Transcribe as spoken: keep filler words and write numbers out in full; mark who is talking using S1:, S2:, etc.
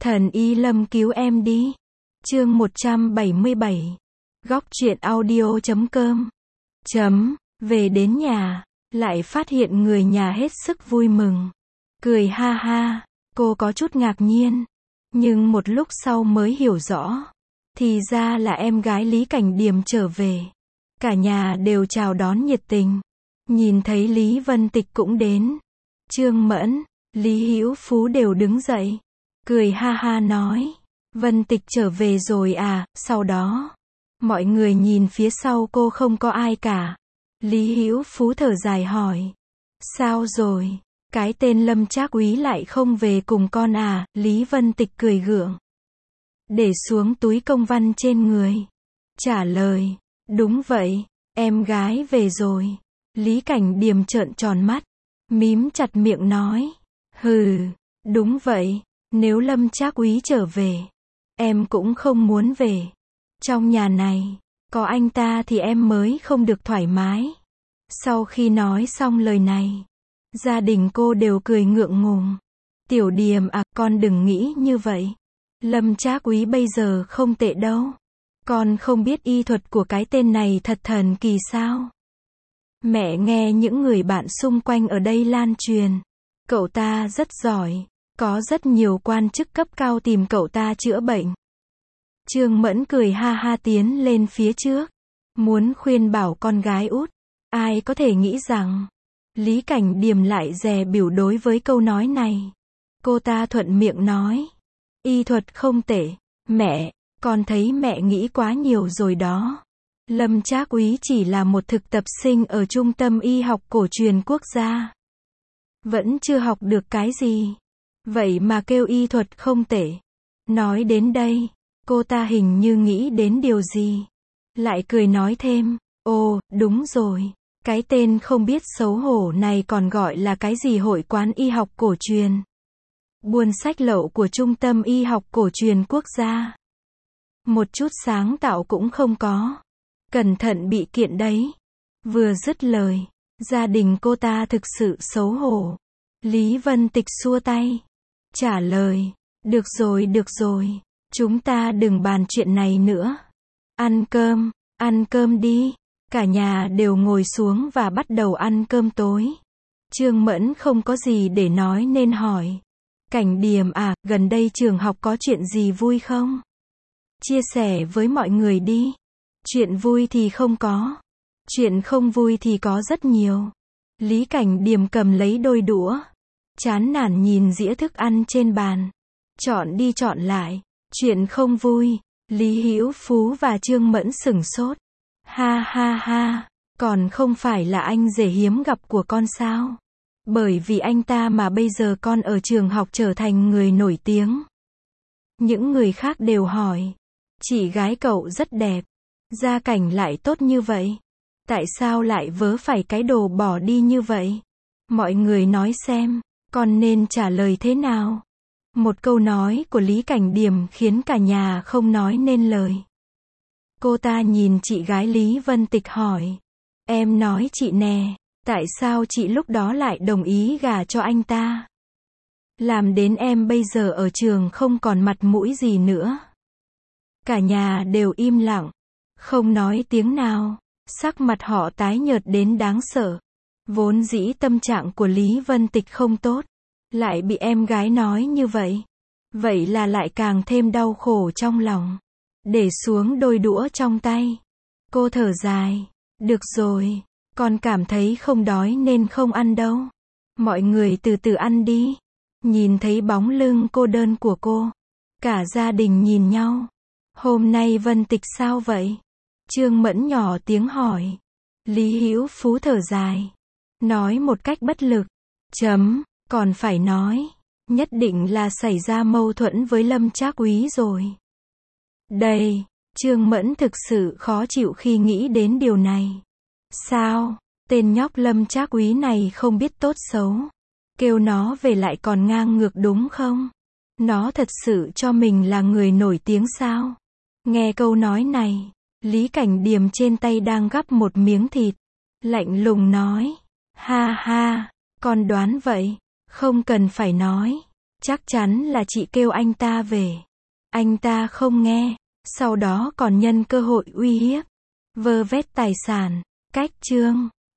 S1: Thần Y Lâm cứu em đi. Chương một trăm bảy mươi bảy. Góc truyện audio chấm com. Chấm, về đến nhà, lại phát hiện người nhà hết sức vui mừng. Cười ha ha, cô có chút ngạc nhiên. Nhưng một lúc sau mới hiểu rõ. Thì ra là em gái Lý Cảnh Điềm trở về. Cả nhà đều chào đón nhiệt tình. Nhìn thấy Lý Vân Tịch cũng đến. Trương Mẫn, Lý Hữu Phú đều đứng dậy. Cười ha ha nói. Vân Tịch trở về rồi à, sau đó. Mọi người nhìn phía sau cô không có ai cả. Lý Hữu Phú thở dài hỏi. Sao rồi? Cái tên Lâm Trác Úy lại không về cùng con à? Lý Vân Tịch cười gượng. Để xuống túi công văn trên người. Trả lời. Đúng vậy, em gái về rồi. Lý Cảnh Điềm trợn tròn mắt. Mím chặt miệng nói. Hừ, đúng vậy, nếu Lâm Trác Úy trở về. Em cũng không muốn về. Trong nhà này, có anh ta thì em mới không được thoải mái. Sau khi nói xong lời này, gia đình cô đều cười ngượng ngùng. Tiểu Điềm à, con đừng nghĩ như vậy. Lâm Trác Úy bây giờ không tệ đâu. Con không biết y thuật của cái tên này thật thần kỳ sao? Mẹ nghe những người bạn xung quanh ở đây lan truyền. Cậu ta rất giỏi. Có rất nhiều quan chức cấp cao tìm cậu ta chữa bệnh. Trương Mẫn cười ha ha tiến lên phía trước. Muốn khuyên bảo con gái út. Ai có thể nghĩ rằng Lý Cảnh Điềm lại dè bỉu đối với câu nói này. Cô ta thuận miệng nói. Y thuật không tệ. Mẹ, con thấy mẹ nghĩ quá nhiều rồi đó. Lâm Trác Úy chỉ là một thực tập sinh ở Trung tâm Y học cổ truyền quốc gia. Vẫn chưa học được cái gì. Vậy mà kêu y thuật không tệ. Nói đến đây, cô ta hình như nghĩ đến điều gì. Lại cười nói thêm. Ồ, đúng rồi. Cái tên không biết xấu hổ này còn gọi là cái gì Hội quán Y học cổ truyền. Buôn sách lậu của Trung tâm Y học cổ truyền quốc gia. Một chút sáng tạo cũng không có. Cẩn thận bị kiện đấy. Vừa dứt lời, gia đình cô ta thực sự xấu hổ. Lý Vân Tịch xua tay. Trả lời. Được rồi, được rồi. Chúng ta đừng bàn chuyện này nữa. Ăn cơm, ăn cơm đi. Cả nhà đều ngồi xuống và bắt đầu ăn cơm tối. Trương Mẫn không có gì để nói nên hỏi. Cảnh Điềm à, gần đây trường học có chuyện gì vui không? Chia sẻ với mọi người đi. Chuyện vui thì không có. Chuyện không vui thì có rất nhiều. Lý Cảnh Điềm cầm lấy đôi đũa. Chán nản nhìn dĩa thức ăn trên bàn. Chọn đi chọn lại. Chuyện không vui. Lý Hữu Phú và Trương Mẫn sửng sốt. Ha ha ha. Còn không phải là anh rể hiếm gặp của con sao? Bởi vì anh ta mà bây giờ con ở trường học trở thành người nổi tiếng. Những người khác đều hỏi. Chị gái cậu rất đẹp. Gia cảnh lại tốt như vậy. Tại sao lại vớ phải cái đồ bỏ đi như vậy? Mọi người nói xem, con nên trả lời thế nào? Một câu nói của Lý Cảnh Điềm khiến cả nhà không nói nên lời. Cô ta nhìn chị gái Lý Vân Tịch hỏi. Em nói chị nè, tại sao chị lúc đó lại đồng ý gả cho anh ta? Làm đến em bây giờ ở trường không còn mặt mũi gì nữa. Cả nhà đều im lặng, không nói tiếng nào. Sắc mặt họ tái nhợt đến đáng sợ. Vốn dĩ tâm trạng của Lý Vân Tịch không tốt. Lại bị em gái nói như vậy. Vậy là lại càng thêm đau khổ trong lòng. Để xuống đôi đũa trong tay. Cô thở dài. Được rồi, con cảm thấy không đói nên không ăn đâu. Mọi người từ từ ăn đi. Nhìn thấy bóng lưng cô đơn của cô. Cả gia đình nhìn nhau. Hôm nay Vân Tịch sao vậy? Trương Mẫn nhỏ tiếng hỏi. Lý Hữu Phú thở dài. Nói một cách bất lực. Chấm, còn phải nói. Nhất định là xảy ra mâu thuẫn với Lâm Trác Úy rồi. Đây, Trương Mẫn thực sự khó chịu khi nghĩ đến điều này. Sao, tên nhóc Lâm Trác Úy này không biết tốt xấu. Kêu nó về lại còn ngang ngược đúng không? Nó thật sự cho mình là người nổi tiếng sao? Nghe câu nói này, Lý Cảnh Điềm trên tay đang gắp một miếng thịt. Lạnh lùng nói. Ha ha, con đoán vậy. Không cần phải nói. Chắc chắn là chị kêu anh ta về. Anh ta không nghe, sau đó còn nhân cơ hội uy hiếp, vơ vét tài sản. Cách chương